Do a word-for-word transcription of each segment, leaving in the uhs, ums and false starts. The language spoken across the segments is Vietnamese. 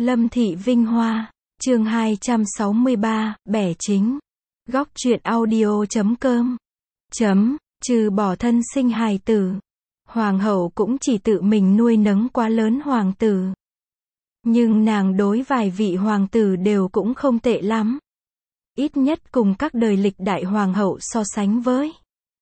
Lâm Thị Vinh Hoa, chương hai trăm sáu mươi ba, bẻ chính. Góc truyện audio chấm com. Chấm, trừ bỏ thân sinh hài tử. Hoàng hậu cũng chỉ tự mình nuôi nấng quá lớn hoàng tử. Nhưng nàng đối vài vị hoàng tử đều cũng không tệ lắm. Ít nhất cùng các đời lịch đại hoàng hậu so sánh với.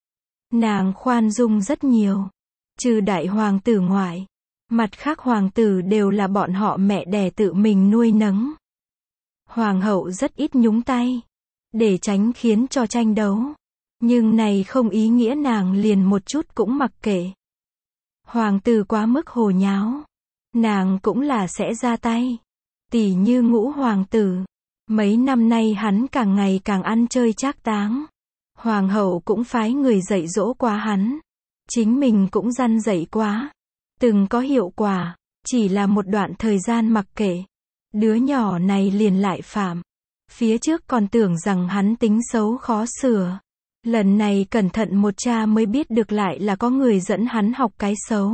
Nàng khoan dung rất nhiều. Trừ đại hoàng tử ngoại. Mặt khác hoàng tử đều là bọn họ mẹ đẻ tự mình nuôi nấng. Hoàng hậu rất ít nhúng tay. Để tránh khiến cho tranh đấu. Nhưng này không ý nghĩa nàng liền một chút cũng mặc kệ. Hoàng tử quá mức hồ nháo. Nàng cũng là sẽ ra tay. Tỉ như Ngũ hoàng tử. Mấy năm nay hắn càng ngày càng ăn chơi trác táng. Hoàng hậu cũng phái người dạy dỗ quá hắn. Chính mình cũng răn dạy quá. Từng có hiệu quả. Chỉ là một đoạn thời gian mặc kệ. Đứa nhỏ này liền lại phạm. Phía trước còn tưởng rằng hắn tính xấu khó sửa. Lần này cẩn thận một cha mới biết được lại là có người dẫn hắn học cái xấu.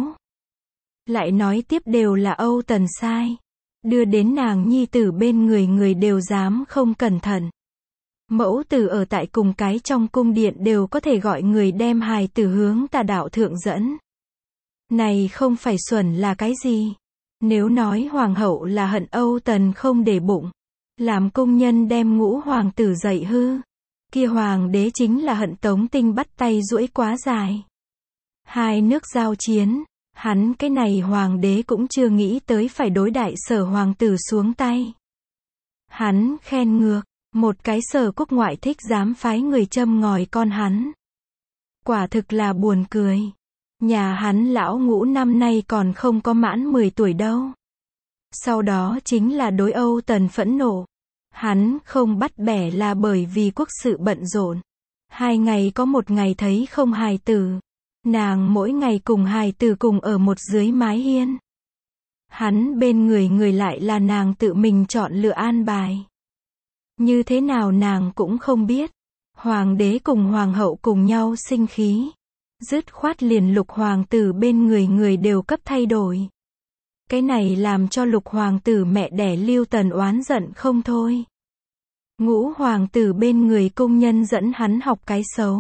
Lại nói tiếp đều là Âu Tần sai. Đưa đến nàng nhi tử bên người người đều dám không cẩn thận. Mẫu tử ở tại cùng cái trong cung điện đều có thể gọi người đem hài tử hướng tà đạo thượng dẫn. Này không phải xuẩn là cái gì? Nếu nói hoàng hậu là hận Âu Tần không để bụng. Làm công nhân đem Ngũ hoàng tử dạy hư. Kia hoàng đế chính là hận Tống Tinh bắt tay duỗi quá dài. Hai nước giao chiến. Hắn cái này hoàng đế cũng chưa nghĩ tới phải đối đại Sở hoàng tử xuống tay. Hắn khen ngược. Một cái Sở quốc ngoại thích dám phái người châm ngòi con hắn. Quả thực là buồn cười. Nhà hắn lão Ngũ năm nay còn không có mãn mười tuổi đâu. Sau đó chính là đối Âu Tần phẫn nộ. Hắn không bắt bẻ là bởi vì quốc sự bận rộn. Hai ngày có một ngày thấy không hài tử. Nàng mỗi ngày cùng hài tử cùng ở một dưới mái hiên. Hắn bên người người lại là nàng tự mình chọn lựa an bài. Như thế nào nàng cũng không biết. Hoàng đế cùng hoàng hậu cùng nhau sinh khí. Dứt khoát liền Lục hoàng tử bên người người đều cấp thay đổi. Cái này làm cho Lục hoàng tử mẹ đẻ Lưu Tần oán giận không thôi. Ngũ hoàng tử bên người công nhân dẫn hắn học cái xấu.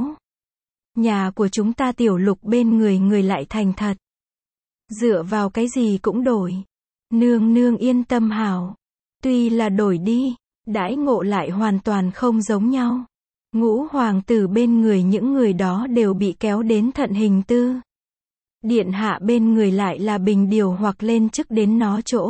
Nhà của chúng ta tiểu Lục bên người người lại thành thật. Dựa vào cái gì cũng đổi. Nương nương yên tâm hảo. Tuy là đổi đi, đãi ngộ lại hoàn toàn không giống nhau. Ngũ hoàng tử bên người những người đó đều bị kéo đến thận hình tư. Điện hạ bên người lại là bình điều hoặc lên chức đến nó chỗ.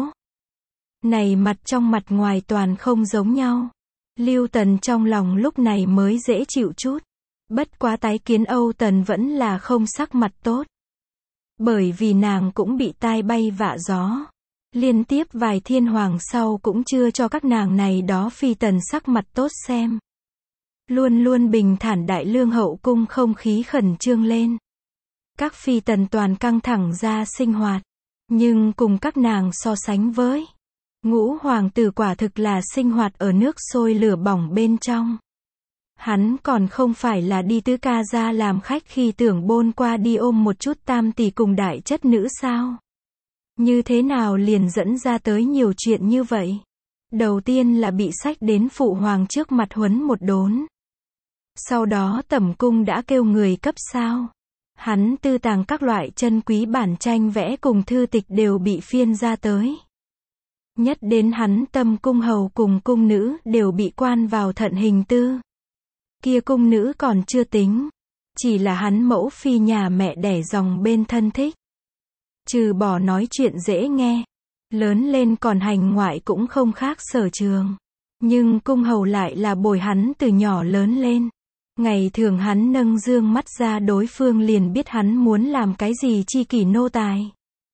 Này mặt trong mặt ngoài toàn không giống nhau. Lưu Tần trong lòng lúc này mới dễ chịu chút. Bất quá tái kiến Âu Tần vẫn là không sắc mặt tốt. Bởi vì nàng cũng bị tai bay vạ gió. Liên tiếp vài thiên hoàng sau cũng chưa cho các nàng này đó phi tần sắc mặt tốt xem. Luôn luôn bình thản đại lương hậu cung không khí khẩn trương lên. Các phi tần toàn căng thẳng ra sinh hoạt. Nhưng cùng các nàng so sánh với. Ngũ hoàng tử quả thực là sinh hoạt ở nước sôi lửa bỏng bên trong. Hắn còn không phải là đi tứ ca ra làm khách khi tưởng bôn qua đi ôm một chút tam tỷ cùng đại chất nữ sao? Như thế nào liền dẫn ra tới nhiều chuyện như vậy? Đầu tiên là bị xách đến phụ hoàng trước mặt huấn một đốn. Sau đó tẩm cung đã kêu người cấp sao. Hắn tư tàng các loại chân quý bản tranh vẽ cùng thư tịch đều bị phiên ra tới. Nhất đến hắn tâm cung hầu cùng cung nữ đều bị quan vào thận hình tư. Kia cung nữ còn chưa tính. Chỉ là hắn mẫu phi nhà mẹ đẻ dòng bên thân thích. Trừ bỏ nói chuyện dễ nghe. Lớn lên còn hành ngoại cũng không khác sở trường. Nhưng cung hầu lại là bồi hắn từ nhỏ lớn lên. Ngày thường hắn nâng dương mắt ra đối phương liền biết hắn muốn làm cái gì chi kỷ nô tài.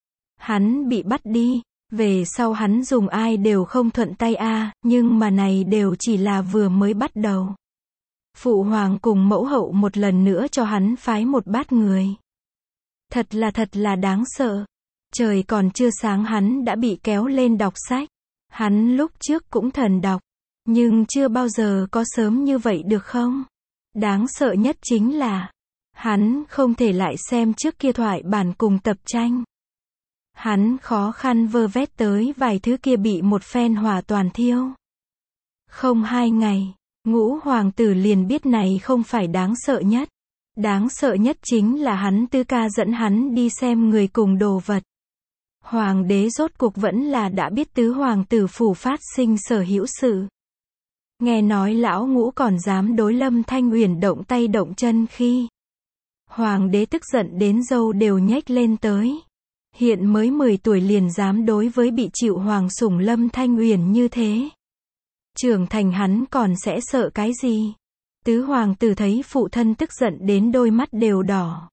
Hắn bị bắt đi. Về sau hắn dùng ai đều không thuận tay a à, nhưng mà này đều chỉ là vừa mới bắt đầu. Phụ hoàng cùng mẫu hậu một lần nữa cho hắn phái một bát người. Thật là thật là đáng sợ. Trời còn chưa sáng hắn đã bị kéo lên đọc sách. Hắn lúc trước cũng thần đọc. Nhưng chưa bao giờ có sớm như vậy được không? Đáng sợ nhất chính là hắn không thể lại xem trước kia thoại bản cùng tập tranh. Hắn khó khăn vơ vét tới vài thứ kia bị một phen hỏa toàn thiêu. Không hai ngày, Ngũ hoàng tử liền biết này không phải đáng sợ nhất. Đáng sợ nhất chính là hắn tứ ca dẫn hắn đi xem người cùng đồ vật. Hoàng đế rốt cuộc vẫn là đã biết tứ hoàng tử phủ phát sinh sở hữu sự. Nghe nói lão Ngũ còn dám đối Lâm Thanh Uyển động tay động chân khi hoàng đế tức giận đến râu đều nhếch lên tới. Hiện mới mười tuổi liền dám đối với bị chịu hoàng sủng Lâm Thanh Uyển như thế. Trưởng thành hắn còn sẽ sợ cái gì? Tứ hoàng tử thấy phụ thân tức giận đến đôi mắt đều đỏ.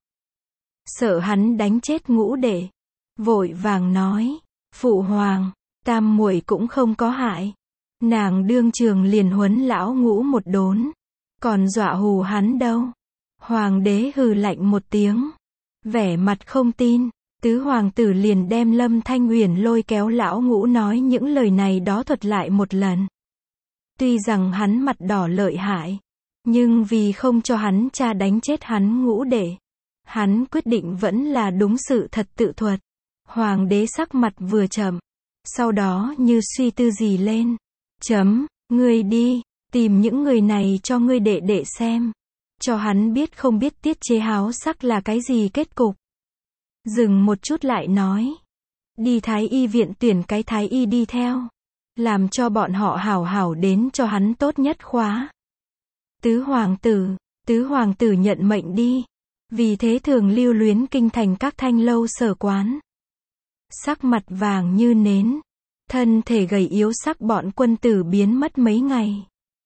Sợ hắn đánh chết Ngũ đệ. Vội vàng nói, phụ hoàng, tam muội cũng không có hại. Nàng đương trường liền huấn lão Ngũ một đốn. Còn dọa hù hắn đâu. Hoàng đế hừ lạnh một tiếng. Vẻ mặt không tin. Tứ hoàng tử liền đem Lâm Thanh Uyển lôi kéo lão Ngũ nói những lời này đó thuật lại một lần. Tuy rằng hắn mặt đỏ lợi hại, nhưng vì không cho hắn cha đánh chết hắn Ngũ đệ, hắn quyết định vẫn là đúng sự thật tự thuật. Hoàng đế sắc mặt vừa chậm, sau đó như suy tư gì lên. Chấm, ngươi đi, tìm những người này cho ngươi đệ đệ xem. Cho hắn biết không biết tiết chế háo sắc là cái gì kết cục. Dừng một chút lại nói. Đi thái y viện tuyển cái thái y đi theo. Làm cho bọn họ hảo hảo đến cho hắn tốt nhất khóa. Tứ hoàng tử, tứ hoàng tử nhận mệnh đi. Vì thế thường lưu luyến kinh thành các thanh lâu sở quán. Sắc mặt vàng như nến. Thân thể gầy yếu sắc bọn quân tử biến mất mấy ngày.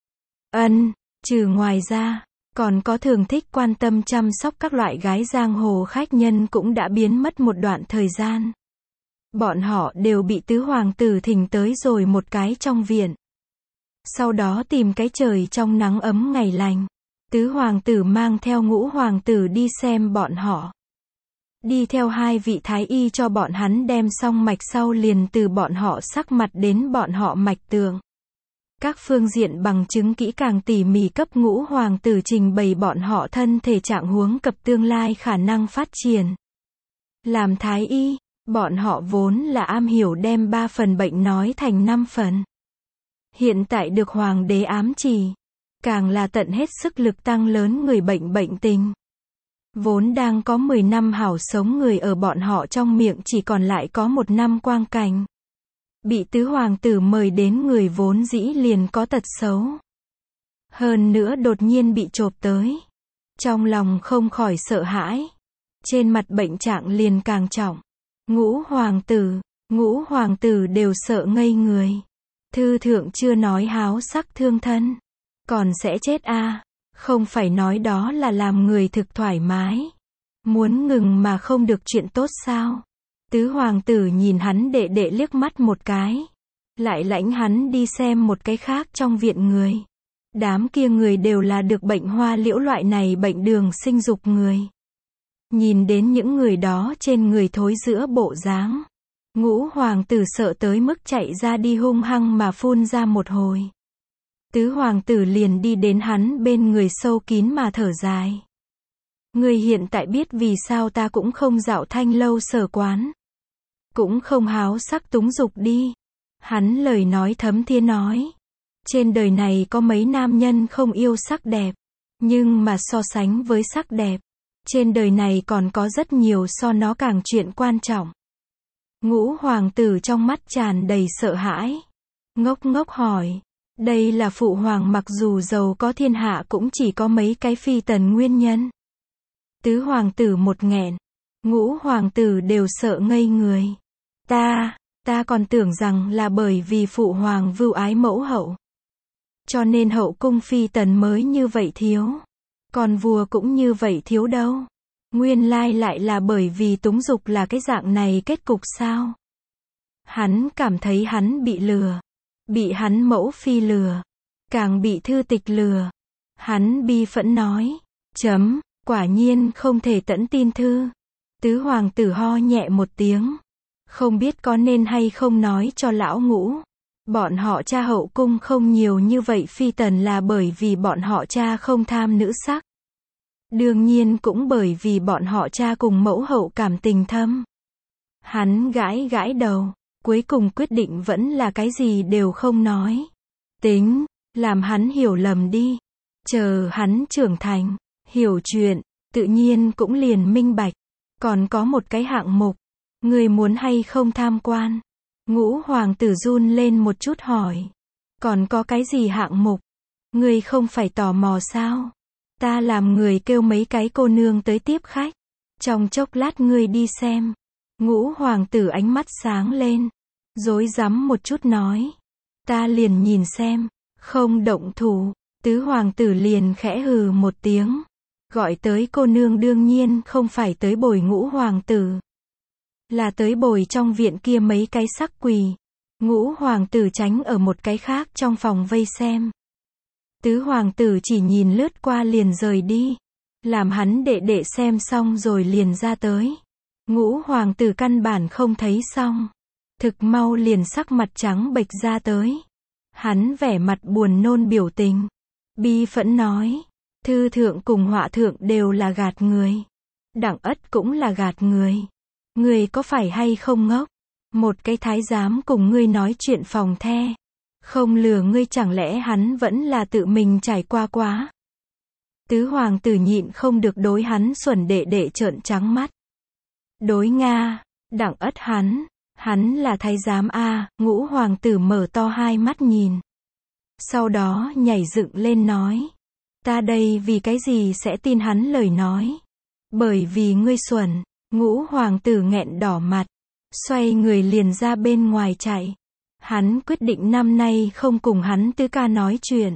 Ân, trừ ngoài ra, còn có thường thích quan tâm chăm sóc các loại gái giang hồ khách nhân cũng đã biến mất một đoạn thời gian. Bọn họ đều bị tứ hoàng tử thỉnh tới rồi một cái trong viện. Sau đó tìm cái trời trong nắng ấm ngày lành. Tứ hoàng tử mang theo Ngũ hoàng tử đi xem bọn họ. Đi theo hai vị thái y cho bọn hắn đem xong mạch sau liền từ bọn họ sắc mặt đến bọn họ mạch tượng. Các phương diện bằng chứng kỹ càng tỉ mỉ cấp Ngũ hoàng tử trình bày bọn họ thân thể trạng huống cập tương lai khả năng phát triển. Làm thái y, bọn họ vốn là am hiểu đem ba phần bệnh nói thành năm phần. Hiện tại được hoàng đế ám chỉ, càng là tận hết sức lực tăng lớn người bệnh bệnh tình. Vốn đang có mười năm hảo sống người ở bọn họ trong miệng chỉ còn lại có một năm quang cảnh. Bị tứ hoàng tử mời đến người vốn dĩ liền có tật xấu. Hơn nữa đột nhiên bị chộp tới. Trong lòng không khỏi sợ hãi. Trên mặt bệnh trạng liền càng trọng. Ngũ hoàng tử, ngũ hoàng tử đều sợ ngây người. Thư thượng chưa nói háo sắc thương thân. Còn sẽ chết a à? Không phải nói đó là làm người thực thoải mái. Muốn ngừng mà không được chuyện tốt sao? Tứ hoàng tử nhìn hắn đệ đệ liếc mắt một cái. Lại lãnh hắn đi xem một cái khác trong viện người. Đám kia người đều là được bệnh hoa liễu loại này bệnh đường sinh dục người. Nhìn đến những người đó trên người thối giữa bộ dáng. Ngũ hoàng tử sợ tới mức chạy ra đi hung hăng mà phun ra một hồi. Tứ hoàng tử liền đi đến hắn bên người sâu kín mà thở dài. Ngươi hiện tại biết vì sao ta cũng không dạo thanh lâu sở quán. Cũng không háo sắc túng dục đi. Hắn lời nói thấm thía nói. Trên đời này có mấy nam nhân không yêu sắc đẹp. Nhưng mà so sánh với sắc đẹp. Trên đời này còn có rất nhiều so nó càng chuyện quan trọng. Ngũ hoàng tử trong mắt tràn đầy sợ hãi. Ngốc ngốc hỏi. Đây là phụ hoàng mặc dù giàu có thiên hạ cũng chỉ có mấy cái phi tần nguyên nhân. Tứ hoàng tử một nghẹn. Ngũ hoàng tử đều sợ ngây người. Ta, ta còn tưởng rằng là bởi vì phụ hoàng vưu ái mẫu hậu. Cho nên hậu cung phi tần mới như vậy thiếu. Còn vua cũng như vậy thiếu đâu. Nguyên lai lại là bởi vì túng dục là cái dạng này kết cục sao? Hắn cảm thấy hắn bị lừa. Bị hắn mẫu phi lừa. Càng bị thư tịch lừa. Hắn bi phẫn nói. Chấm, quả nhiên không thể tẫn tin thư. Tứ hoàng tử ho nhẹ một tiếng. Không biết có nên hay không nói cho lão Ngũ. Bọn họ cha hậu cung không nhiều như vậy phi tần là bởi vì bọn họ cha không tham nữ sắc. Đương nhiên cũng bởi vì bọn họ cha cùng mẫu hậu cảm tình thâm. Hắn gãi gãi đầu, cuối cùng quyết định vẫn là cái gì đều không nói. Tính, làm hắn hiểu lầm đi. Chờ hắn trưởng thành, hiểu chuyện, tự nhiên cũng liền minh bạch. Còn có một cái hạng mục, người muốn hay không tham quan? Ngũ hoàng tử run lên một chút hỏi. Còn có cái gì hạng mục? Người không phải tò mò sao? Ta làm người kêu mấy cái cô nương tới tiếp khách. Trong chốc lát ngươi đi xem. Ngũ hoàng tử ánh mắt sáng lên. Rối rắm một chút nói. Ta liền nhìn xem. Không động thủ. Tứ hoàng tử liền khẽ hừ một tiếng. Gọi tới cô nương đương nhiên không phải tới bồi ngũ hoàng tử. Là tới bồi trong viện kia mấy cái sắc quỳ. Ngũ hoàng tử tránh ở một cái khác trong phòng vây xem. Tứ hoàng tử chỉ nhìn lướt qua liền rời đi. Làm hắn đệ đệ xem xong rồi liền ra tới. Ngũ hoàng tử căn bản không thấy xong. Thực mau liền sắc mặt trắng bệch ra tới. Hắn vẻ mặt buồn nôn biểu tình. Bi phẫn nói. Thư thượng cùng họa thượng đều là gạt người. Đặng ất cũng là gạt người. Người có phải hay không ngốc? Một cái thái giám cùng ngươi nói chuyện phòng the. Không lừa ngươi chẳng lẽ hắn vẫn là tự mình trải qua quá. Tứ hoàng tử nhịn không được đối hắn xuẩn đệ đệ trợn trắng mắt. Đối Nga, đặng ất hắn, hắn là thái giám a. Ngũ hoàng tử mở to hai mắt nhìn. Sau đó nhảy dựng lên nói. Ta đây vì cái gì sẽ tin hắn lời nói. Bởi vì ngươi xuẩn. Ngũ hoàng tử nghẹn đỏ mặt. Xoay người liền ra bên ngoài chạy. Hắn quyết định năm nay không cùng hắn tứ ca nói chuyện.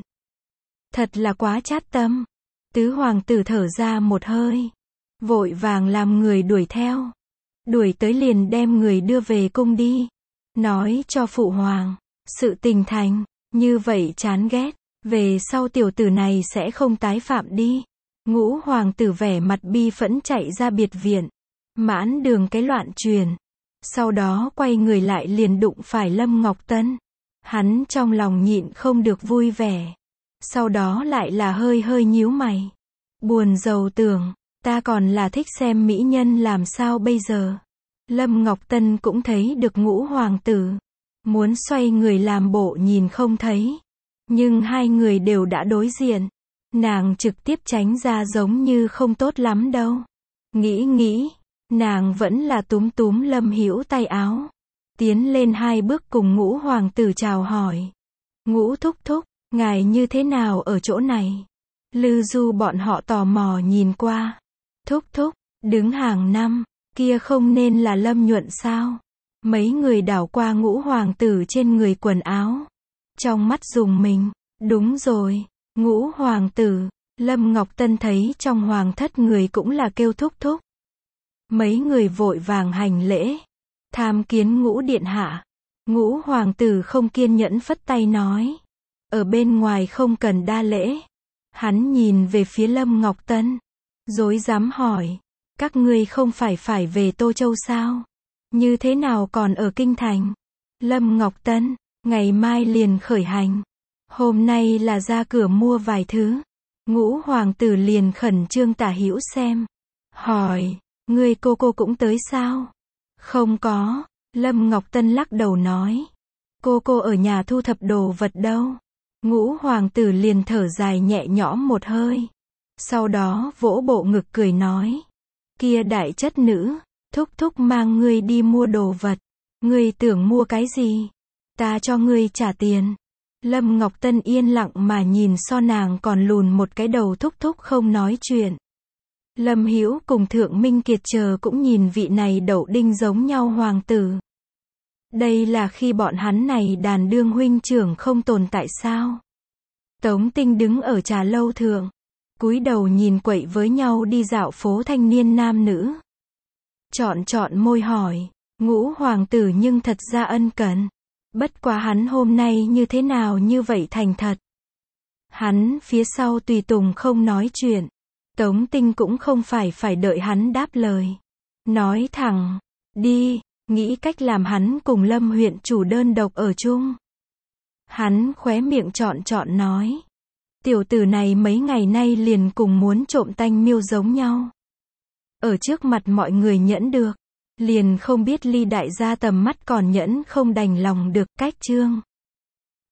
Thật là quá chát tâm. Tứ hoàng tử thở ra một hơi. Vội vàng làm người đuổi theo. Đuổi tới liền đem người đưa về cung đi. Nói cho phụ hoàng. Sự tình thành. Như vậy chán ghét. Về sau tiểu tử này sẽ không tái phạm đi. Ngũ hoàng tử vẻ mặt bi phẫn chạy ra biệt viện. Mãn đường cái loạn truyền. Sau đó quay người lại liền đụng phải Lâm Ngọc Tân. Hắn trong lòng nhịn không được vui vẻ. Sau đó lại là hơi hơi nhíu mày. Buồn rầu tưởng, ta còn là thích xem mỹ nhân làm sao bây giờ. Lâm Ngọc Tân cũng thấy được ngũ hoàng tử. Muốn xoay người làm bộ nhìn không thấy. Nhưng hai người đều đã đối diện. Nàng trực tiếp tránh ra giống như không tốt lắm đâu. Nghĩ nghĩ. Nàng vẫn là túm túm Lâm Hữu tay áo. Tiến lên hai bước cùng ngũ hoàng tử chào hỏi. Ngũ thúc thúc, ngài như thế nào ở chỗ này? Lư Du bọn họ tò mò nhìn qua. Thúc thúc, đứng hàng năm, kia không nên là Lâm Nhuận sao? Mấy người đảo qua ngũ hoàng tử trên người quần áo. Trong mắt dùng mình, đúng rồi, ngũ hoàng tử. Lâm Ngọc Tân thấy trong hoàng thất người cũng là kêu thúc thúc. Mấy người vội vàng hành lễ. Tham kiến ngũ điện hạ. Ngũ hoàng tử không kiên nhẫn phất tay nói. Ở bên ngoài không cần đa lễ. Hắn nhìn về phía Lâm Ngọc Tân. Rối rắm hỏi. Các ngươi không phải phải về Tô Châu sao? Như thế nào còn ở Kinh Thành? Lâm Ngọc Tân. Ngày mai liền khởi hành. Hôm nay là ra cửa mua vài thứ. Ngũ hoàng tử liền khẩn trương tả hữu xem. Hỏi. Người cô cô cũng tới sao? Không có. Lâm Ngọc Tân lắc đầu nói. Cô cô ở nhà thu thập đồ vật đâu. Ngũ hoàng tử liền thở dài nhẹ nhõm một hơi. Sau đó vỗ bộ ngực cười nói. Kia đại chất nữ, thúc thúc mang ngươi đi mua đồ vật. Ngươi tưởng mua cái gì? Ta cho ngươi trả tiền. Lâm Ngọc Tân yên lặng mà nhìn so nàng còn lùn một cái đầu thúc thúc không nói chuyện. Lâm Hữu cùng Thượng Minh Kiệt chờ cũng nhìn vị này đậu đinh giống nhau hoàng tử. Đây là khi bọn hắn này đàn đương huynh trưởng không tồn tại sao? Tống Tinh đứng ở trà lâu thượng, cúi đầu nhìn quậy với nhau đi dạo phố thanh niên nam nữ. Chọn chọn môi hỏi, ngũ hoàng tử nhưng thật ra ân cần. Bất quá hắn hôm nay như thế nào như vậy thành thật. Hắn phía sau tùy tùng không nói chuyện. Tống Tinh cũng không phải phải đợi hắn đáp lời. Nói thẳng, đi, nghĩ cách làm hắn cùng Lâm huyện chủ đơn độc ở chung. Hắn khóe miệng chọn chọn nói. Tiểu tử này mấy ngày nay liền cùng muốn trộm tanh miêu giống nhau. Ở trước mặt mọi người nhẫn được. Liền không biết Ly đại gia tầm mắt còn nhẫn không đành lòng được, cách chương.